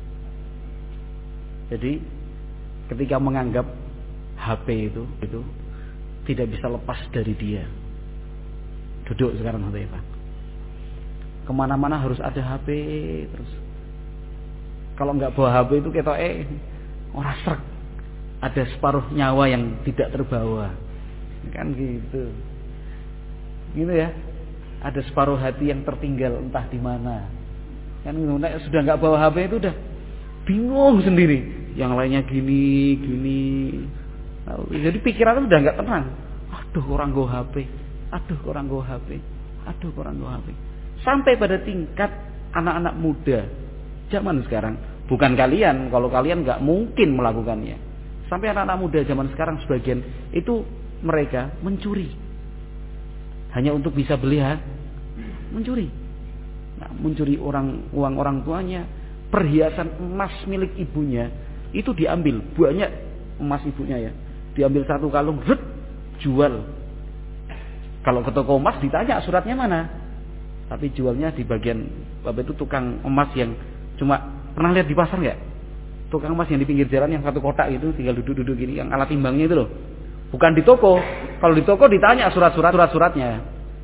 Jadi ketika menganggap H P itu itu tidak bisa lepas dari dia. Duduk sekarang Hudzaifah. Kemana-mana harus ada H P terus. Kalau nggak bawa H P itu ketok eh orang srek. Ada separuh nyawa yang tidak terbawa, kan gitu, gitu ya. Ada separuh hati yang tertinggal entah di mana, kan gitu. Nah, sudah nggak bawa H P itu udah bingung sendiri. Yang lainnya gini, gini. Nah, jadi pikirannya udah nggak tenang. Aduh orang go H P, aduh orang go H P, aduh orang go H P. Sampai pada tingkat anak-anak muda zaman sekarang. Bukan kalian, kalau kalian nggak mungkin melakukannya. Sampai anak-anak muda zaman sekarang sebagian itu mereka mencuri hanya untuk bisa beli hak, mencuri. Nah, mencuri orang uang orang tuanya, perhiasan emas milik ibunya itu diambil banyak emas ibunya ya, diambil satu kalung, ret, jual. Kalau ke toko emas ditanya suratnya mana, tapi jualnya di bagian apa itu tukang emas yang cuma pernah lihat di pasar nggak? Tukang emas yang di pinggir jalan yang satu kotak gitu, tinggal duduk-duduk gini, yang alat timbangnya itu loh. Bukan di toko. Kalau di toko ditanya surat-surat surat-suratnya.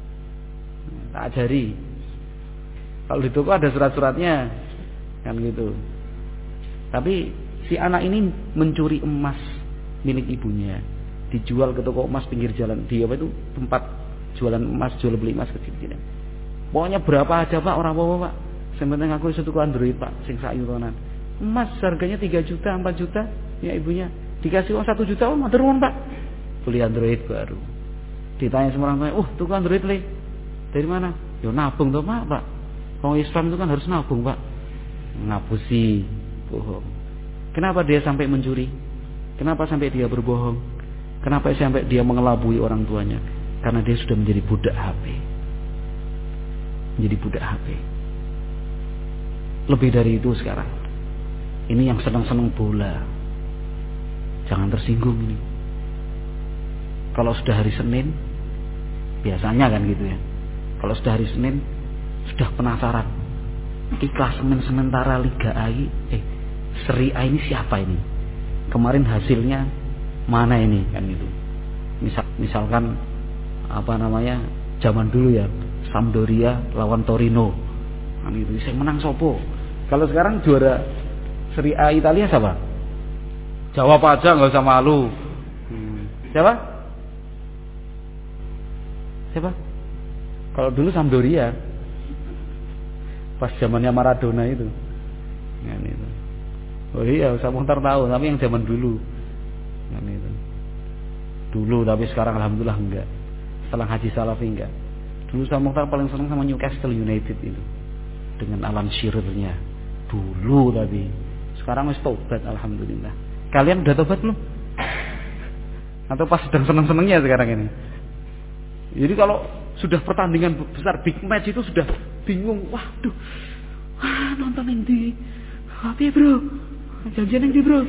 Tak ajari. Kalau di toko ada surat-suratnya, kan gitu. Tapi si anak ini mencuri emas milik ibunya, dijual ke toko emas pinggir jalan. Di apa itu tempat jualan emas, jual beli emas kecil-kecilan. Pokoknya berapa aja Pak, orang apa Pak. Sebenarnya aku iso tuku Android Pak, sing sak yutonan. Emas harganya tiga juta, empat juta, ya ibunya dikasih uang satu juta, oh matur nuwun Pak. Beli Android baru. Ditanya semua orang tuanya, "Uh, tuku Android le. Dari mana?" "Ya nabung toh Pak, Pak. Orang Islam itu kan harus nabung, Pak." Ngapusi, bohong. Kenapa dia sampai mencuri? Kenapa sampai dia berbohong? Kenapa sampai dia mengelabui orang tuanya? Karena dia sudah menjadi budak H P. Menjadi budak H P. Lebih dari itu sekarang. Ini yang senang-senang bola. Jangan tersinggung ini. Kalau sudah hari Senin, biasanya kan gitu ya. Kalau sudah hari Senin, sudah penasaran. Ini klasemen sementara Liga A ini, eh Seri A ini siapa ini? Kemarin hasilnya mana ini kan gitu. Misal, misalkan apa namanya? Zaman dulu ya, Sampdoria lawan Torino. Kan gitu. Saya menang sopo. Kalau sekarang juara Seri A Italia siapa? Jawab aja, nggak usah malu. Hmm. Siapa? Siapa? Kalau dulu Sampdoria, pas zamannya Maradona itu. Kan itu. Oh iya, saya mau tahu, tapi yang zaman dulu. Kan itu. Dulu, tapi sekarang alhamdulillah enggak. Setelah Haji Salafi enggak. Dulu saya Mukhtar paling senang sama Newcastle United itu, dengan Alan Shearer-nya. Dulu tapi sekarang wis tobat alhamdulillah. Kalian udah tobat belum? Atau pas sedang senang-senangnya sekarang ini? Jadi kalau sudah pertandingan besar big match itu sudah bingung. Waduh, wah nonton yang di apa ya bro? Janjian yang di bro.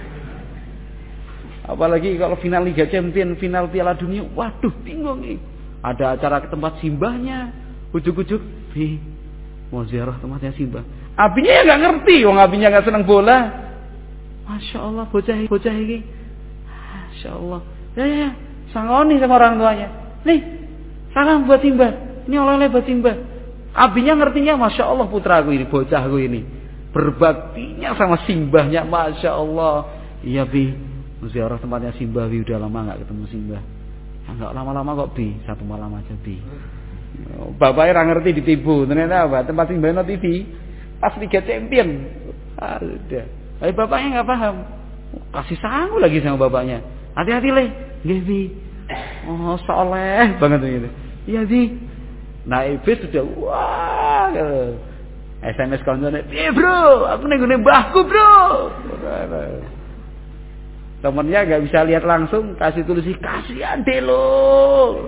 Apalagi kalau final Liga Champions, final Piala Dunia, waduh bingung nih. Ada acara ke tempat simbahnya, ujuk-ujuk, bi mau ziarah tempatnya simbah. Abinya ya nggak ngerti, wong abinya nggak senang bola. Masya Allah bocah bocah ini, Masya Allah. Ya ya, sangoni sama orang tuanya. Nih, salam buat simbah. Ini oleh-oleh buat simbah. Abinya ngertinya, Masya Allah putraku ini, bocahku ini. Berbaktinya sama simbahnya, Masya Allah. Iya bi, ziarah tempatnya simbah bi, udah lama nggak ketemu simbah. Enggak lama-lama kok bi, satu malam aja bi. Bapaknya orang ngerti ditipu. Ternyata apa? Tempat simbah no T V pas Liga Champion. Ada. Tapi bapaknya nggak paham. Kasih sangu lagi sama bapaknya. Hati-hati le, nggih bi. Oh soleh banget gitu. Iya bi. Nah iblis sudah wah. S M S kancane, "Eh bro, aku ning gone mbahku bro." Temennya nggak bisa lihat langsung, kasih tulisi, "Kasihan deh lo."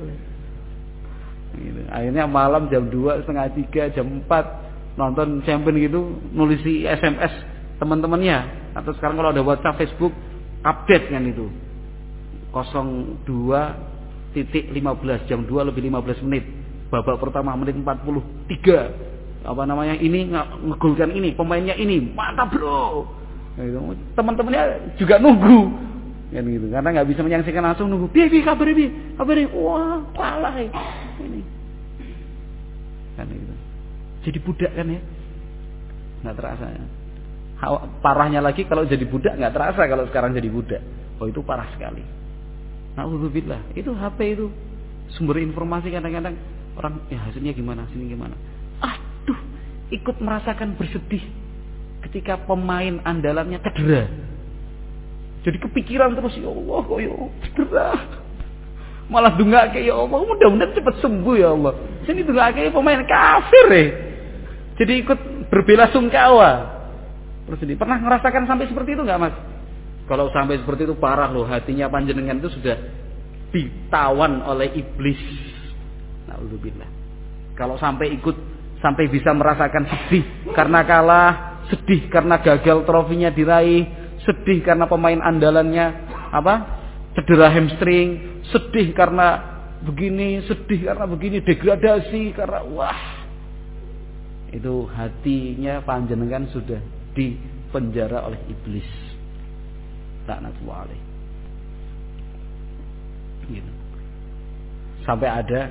Gitu. Akhirnya malam jam dua, setengah tiga, jam empat nonton champion gitu, nulisi S M S teman-temannya. Atau sekarang kalau ada WhatsApp, Facebook, update kan itu. nol dua lima belas, jam dua lebih lima belas menit. Babak pertama menit empat puluh tiga. Apa namanya? Ini ngegolkan ini, pemainnya ini. Mantap, Bro. Gitu. Teman-temannya juga nunggu kan gitu, karena nggak bisa menyaksikan langsung, nunggu piye piye kabar piye kabar wah kalah ini kan gitu. Jadi budak kan ya, nggak terasa ya. Parahnya lagi kalau jadi budak nggak terasa, kalau sekarang jadi budak, oh itu parah sekali. Na'udzubillah. Itu H P itu sumber informasi, kadang-kadang orang ya hasilnya gimana, sini gimana, aduh ikut merasakan bersedih ketika pemain andalannya cedera. Jadi kepikiran terus, ya Allah kok ya cedera. Malah dungake, ya Allah mudah-mudahan cepat sembuh ya Allah. Sini dungake pemain kafir ya. Jadi ikut berbelasungkawa. Bersedih. Pernah merasakan sampai seperti itu nggak, Mas? Kalau sampai seperti itu parah loh, hatinya panjenengan itu sudah ditawan oleh iblis. Na'udzubillah. Kalau sampai ikut, sampai bisa merasakan sedih karena kalah, sedih karena gagal trofinya diraih, sedih karena pemain andalannya apa? Cedera hamstring, sedih karena begini, sedih karena begini, degradasi karena wah. Itu hatinya panjenengan sudah dipenjara oleh iblis. Laknatullah alaih. Gitu. Sampai ada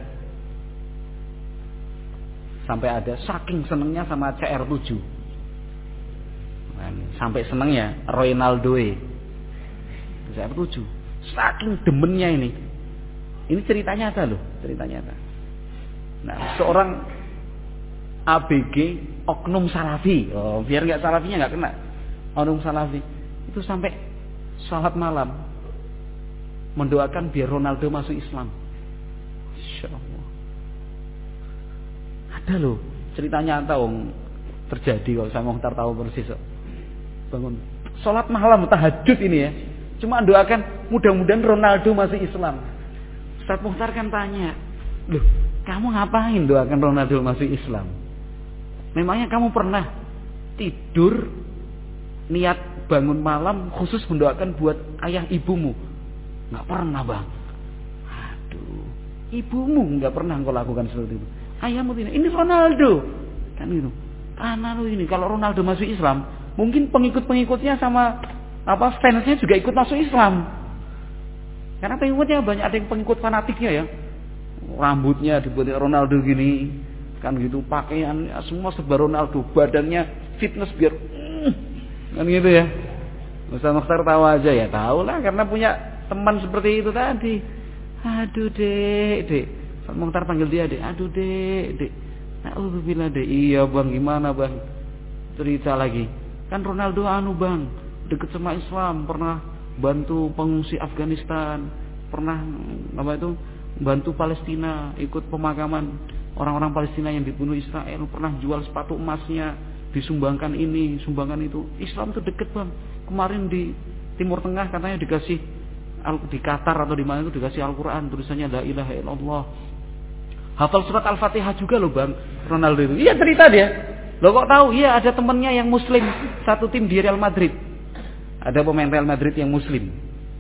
sampai ada saking senengnya sama C R tujuh. Sampai senengnya Ronaldo C R tujuh. Saking demennya ini. Ini cerita nyata loh, cerita nyata. Nah, seorang A B G oknum salafi. Oh, biar enggak salafinya enggak kena. Oknum salafi itu sampai salat malam mendoakan biar Ronaldo masuk Islam. Insyaallah. Ada loh cerita nyata om terjadi kok, saya mau tahu persis kok. Bangun salat malam tahajud ini ya. Cuma doakan mudah-mudahan Ronaldo masuk Islam. Ustaz Mukhtar kan tanya, "Loh, kamu ngapain doakan Ronaldo masuk Islam? Memangnya kamu pernah tidur niat bangun malam khusus mendoakan buat ayah ibumu?" Nggak pernah, Bang. Aduh, ibumu nggak pernah engkau lakukan seperti itu. Ayahmu tidak. Ini Ronaldo, kan gitu. Karena lu ini kalau Ronaldo masuk Islam, mungkin pengikut-pengikutnya sama apa fansnya juga ikut masuk Islam. Karena pengikutnya banyak, ada yang pengikut fanatiknya ya. Rambutnya dibuat Ronaldo gini, kan gitu, pakaian semua serba Ronaldo, badannya fitness biar mm, kan gitu ya. Ustaz Mukhtar tahu aja ya, tahu lah karena punya teman seperti itu tadi. Aduh dek, dek. Ustaz Mukhtar panggil dia dek. Aduh dek, dek. Na'udzubillah dek. Iya bang, gimana bang? Cerita lagi. Kan Ronaldo anu bang, deket sama Islam, pernah bantu pengungsi Afghanistan, pernah apa itu bantu Palestina, ikut pemakaman orang-orang Palestina yang dibunuh Israel, pernah jual sepatu emasnya, disumbangkan ini, sumbangkan itu. Islam itu deket bang. Kemarin di Timur Tengah katanya dikasih di Qatar atau di mana itu dikasih Al-Quran tulisannya la ilaha illallah. Hafal surat Al-Fatihah juga loh bang Ronaldo itu. Iya cerita dia. Lo kok tahu? Iya ada temennya yang Muslim satu tim di Real Madrid. Ada pemain Real Madrid yang Muslim.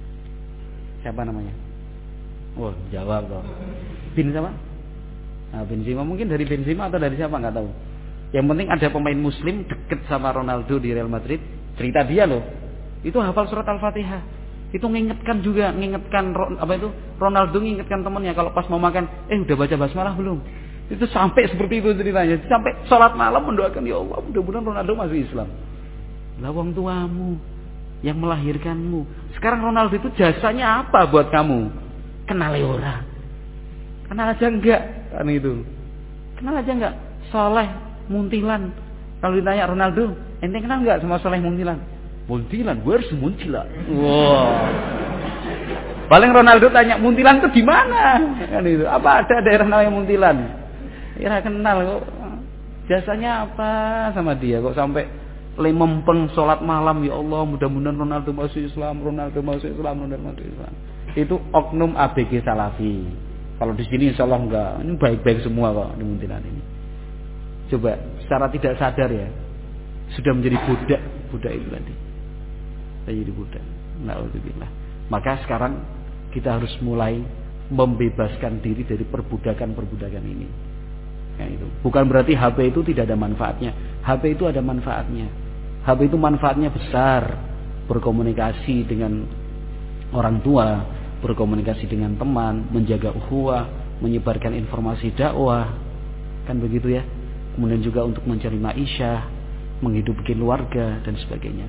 Siapa namanya? Wah, jawab dong. Bin siapa? Nah, Benzema mungkin dari Benzema atau dari siapa nggak tahu. Yang penting ada pemain Muslim deket sama Ronaldo di Real Madrid. Cerita dia loh. Itu hafal surat Al-Fatihah. Itu ngingetkan juga, ngingetkan apa itu? Ronaldo ngingetkan temannya kalau pas mau makan, eh udah baca basmalah belum? Itu sampai seperti itu ceritanya. Sampai sholat malam mendoakan, ya Allah mudah-mudahan Ronaldo masuk Islam. Lah wong tuamu yang melahirkanmu. Sekarang Ronaldo itu jasanya apa buat kamu? Kenal ora? Kenal aja enggak? Kan itu. Kenal aja enggak? Soleh Muntilan. Kalau ditanya Ronaldo, ente kenal enggak sama Soleh Muntilan? Muntilan, where's Muntilan? Wow. Paling Ronaldo tanya Muntilan itu di mana? Kan itu. Apa ada daerah namanya Muntilan? Kira kenal kok. Jasanya apa sama dia kok sampai lemempeng sholat malam, ya Allah mudah-mudahan Ronaldo masuk Islam, Ronaldo masuk Islam, Ronaldo masuk Islam. Itu oknum A B G Salafi. Kalau di sini insya Allah enggak, ini baik-baik semua kok di Muntilan ini. Coba secara tidak sadar ya, sudah menjadi budak, budak itu tadi. Sudah jadi budak. Na'udzubillah. Maka sekarang kita harus mulai membebaskan diri dari perbudakan-perbudakan ini. Ya, itu. Bukan berarti H P itu tidak ada manfaatnya. H P itu ada manfaatnya. H P itu manfaatnya besar. Berkomunikasi dengan orang tua, berkomunikasi dengan teman, menjaga ukhuwah, menyebarkan informasi dakwah, kan begitu ya. Kemudian juga untuk mencari ma'isyah, menghidupi keluarga dan sebagainya.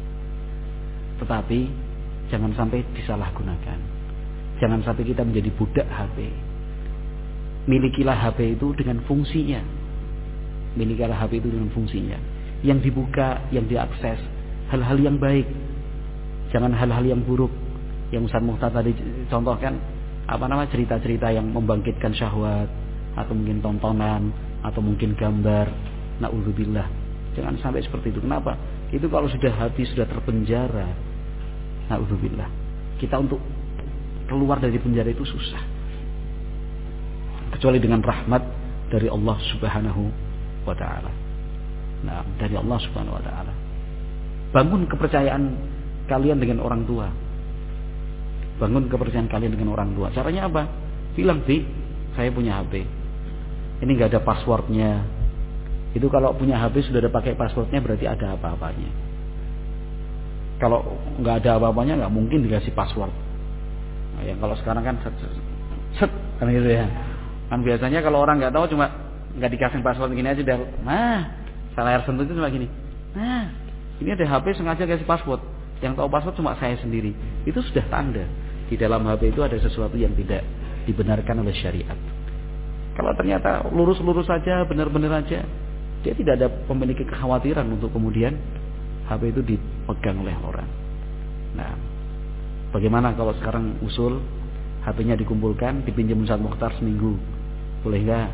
Tetapi jangan sampai disalahgunakan. Jangan sampai kita menjadi budak H P. Milikilah H P itu dengan fungsinya. Milikilah H P itu dengan fungsinya. Yang dibuka, yang diakses, hal-hal yang baik. Jangan hal-hal yang buruk. Yang Ustaz Mukhtar tadi contohkan, apa nama cerita-cerita yang membangkitkan syahwat, atau mungkin tontonan, atau mungkin gambar. Na'udzubillah. Jangan sampai seperti itu. Kenapa? Itu kalau sudah hati sudah terpenjara, na'udzubillah, kita untuk keluar dari penjara itu susah. Kecuali dengan rahmat dari Allah Subhanahu wa ta'ala. Nah, dari Allah Subhanahu wa ta'ala. Bangun kepercayaan kalian dengan orang tua. Bangun kepercayaan kalian dengan orang tua. Caranya apa? Bilang, "Bi, saya punya H P. Ini enggak ada passwordnya." Itu kalau punya H P sudah ada pakai passwordnya berarti ada apa-apanya. Kalau enggak ada apa-apanya enggak mungkin dikasih password. Nah, yang kalau sekarang kan set, set, set kan gitu ya. Kan biasanya kalau orang enggak tahu cuma enggak dikasih password gini aja udah, nah, salah layar sentuh itu cuma gini. Nah, ini ada H P sengaja kasih password. Yang tahu password cuma saya sendiri. Itu sudah tanda di dalam H P itu ada sesuatu yang tidak dibenarkan oleh syariat. Kalau ternyata lurus-lurus saja, benar-benar aja, dia tidak ada memiliki kekhawatiran untuk kemudian H P itu dipegang oleh orang. Nah, bagaimana kalau sekarang usul H P-nya dikumpulkan, dipinjam Ustaz Mukhtar seminggu, boleh nggak?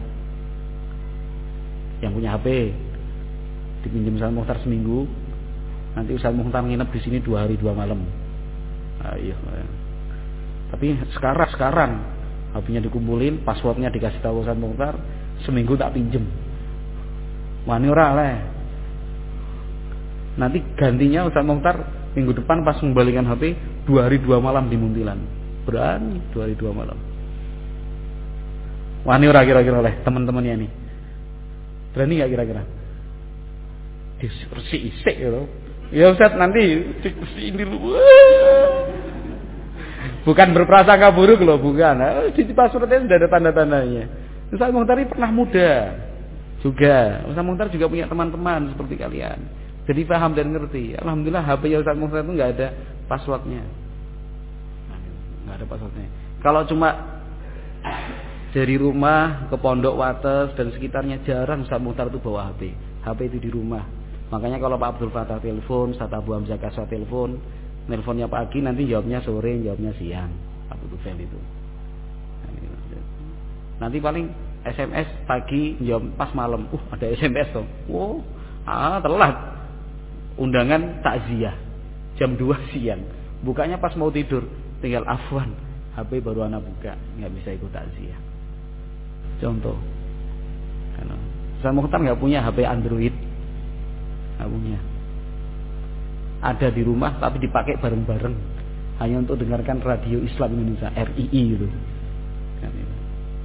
Yang punya H P dipinjam Ustaz Mukhtar seminggu, nanti Ustaz Mukhtar nginep di sini dua hari dua malam. Nah, iya. Tapi sekarang sekarang H P-nya dikumpulin, passwordnya dikasih tahu Ustaz Mukhtar, seminggu tak pinjem. Wani ora le. Nanti gantinya Ustaz Mukhtar minggu depan pas mengembalikan H P dua hari dua malam di Muntilan. Berani dua hari dua malam. Wani ora kira-kira oleh teman-temannya ini. Berani enggak kira-kira? Dibersih-isik gitu. Ya Ustaz nanti dibersihin dulu. Bukan berprasangka buruk loh, bukan. Di passwordnya sudah ada tanda-tandanya. Ustaz Mukhtar ini pernah muda juga. Ustaz Mukhtar juga punya teman-teman seperti kalian. Jadi paham dan ngerti. Alhamdulillah H P-nya Ustaz Mukhtar itu nggak ada passwordnya. Nggak ada passwordnya. Kalau cuma dari rumah ke Pondok Wates dan sekitarnya jarang Ustaz Mukhtar itu bawa H P. H P itu di rumah. Makanya kalau Pak Abdul Fattah telepon, Ustaz Abu Hamzah Kaswa telepon, nelponnya pagi, nanti jawabnya sore, jawabnya siang. Abu Tufel itu. Nanti paling S M S pagi, jawab pas malam. Uh, ada S M S tuh. Wow, ah telat. Undangan takziah jam dua siang. Bukanya pas mau tidur, tinggal afwan. H P baru anak buka, nggak bisa ikut takziah. Contoh. Karena Ustaz Mukhtar nggak punya H P Android. Nggak punya. Ada di rumah tapi dipakai bareng-bareng hanya untuk dengarkan radio Islam Indonesia R I I gitu. Kan itu.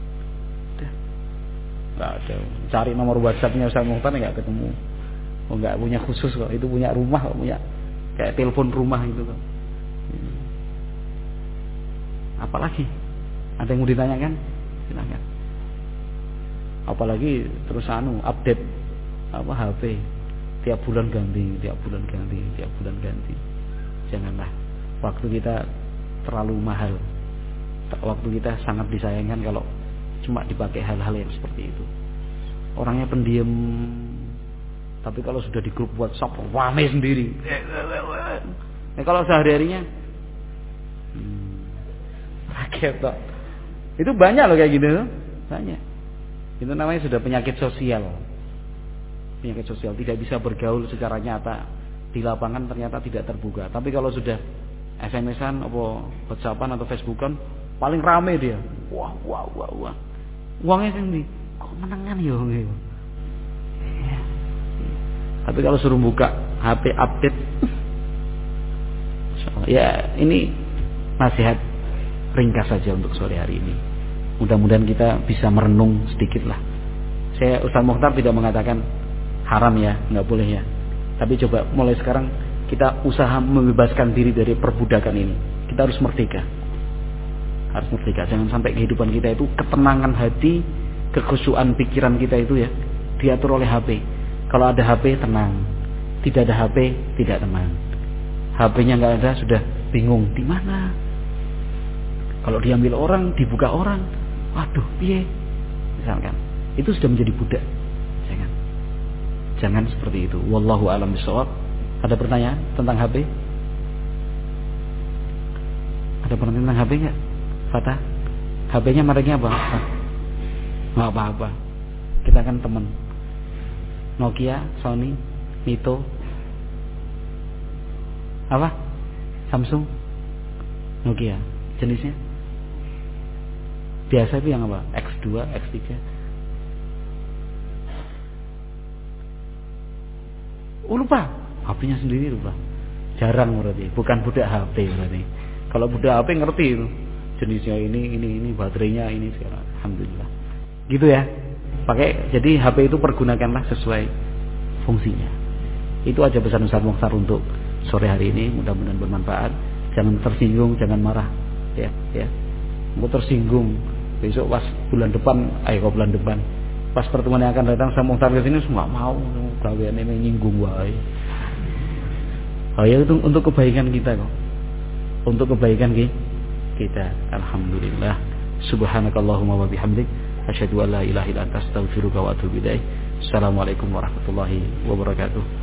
Nggak ada. Cari nomor WhatsApp-nya Ustaz Mukhtar nggak ketemu. Oh, nggak punya khusus kok. Itu punya rumah kok, punya kayak telepon rumah itu kok. Apalagi ada yang mau ditanyakan? Silakan. Apalagi terus anu update apa H P. Tiap bulan ganti, tiap bulan ganti, tiap bulan ganti. Janganlah. Waktu kita terlalu mahal. Waktu kita sangat disayangkan kalau cuma dipakai hal-hal yang seperti itu. Orangnya pendiam, tapi kalau sudah di grup WhatsApp rame sendiri. Nah, kalau sehari-harinya hmm, rakyat toh. Itu banyak loh kayak gitu, banyak. Itu namanya sudah penyakit sosial. Penyakit sosial, tidak bisa bergaul secara nyata di lapangan, ternyata tidak terbuka. Tapi kalau sudah S M S-an atau WhatsApp-an atau Facebook-an paling rame dia. Wah wah wah wah. Uangnya sendiri kok menengan ya wong itu. Ya. Tapi kalau suruh buka H P update, ya ini nasihat ringkas saja untuk sore hari ini. Mudah-mudahan kita bisa merenung sedikit lah. Saya Ustaz Mukhtar tidak mengatakan haram ya, nggak boleh ya. Tapi coba mulai sekarang kita usaha membebaskan diri dari perbudakan ini. Kita harus merdeka. Harus merdeka. Jangan sampai kehidupan kita itu ketenangan hati, kekhusyuan pikiran kita itu ya diatur oleh H P. Kalau ada H P tenang, tidak ada H P tidak tenang. H P-nya nggak ada sudah bingung di mana. Kalau diambil orang, dibuka orang, waduh, piye? Misalkan, itu sudah menjadi budak. Jangan. Jangan seperti itu. Wallahu a'lam bishawab. Ada pertanyaan tentang H P? Ada pertanyaan tentang H P enggak? Fatah? H P-nya mereknya apa? Enggak apa-apa. Kita kan teman. Nokia, Sony, Mito. Apa? Samsung? Nokia. Jenisnya? Biasa itu yang apa? X dua, X tiga. Oh lupa. H P-nya sendiri lupa. Jarang berarti. Bukan budak H P berarti. Kalau budak H P ngerti itu. Jenisnya ini, ini, ini, baterainya ini sekarang. Alhamdulillah. Gitu ya. Pakai. Jadi H P itu pergunakanlah sesuai fungsinya. Itu aja pesan Ustaz Mokhtar untuk sore hari ini. Mudah-mudahan bermanfaat. Jangan tersinggung, jangan marah. Ya, ya. Mau tersinggung. Besok pas bulan depan, ayo kok bulan depan. Pas pertemuan yang akan datang sama Mokhtar ke sini semua mau gawean ini nyinggung wae. Oh ya itu untuk kebaikan kita kok. Untuk kebaikan kita. Alhamdulillah. Subhanakallahumma wa bihamdik asyhadu an la ilaha illa anta astaghfiruka wa atubu ilaik. Assalamualaikum warahmatullahi wabarakatuh.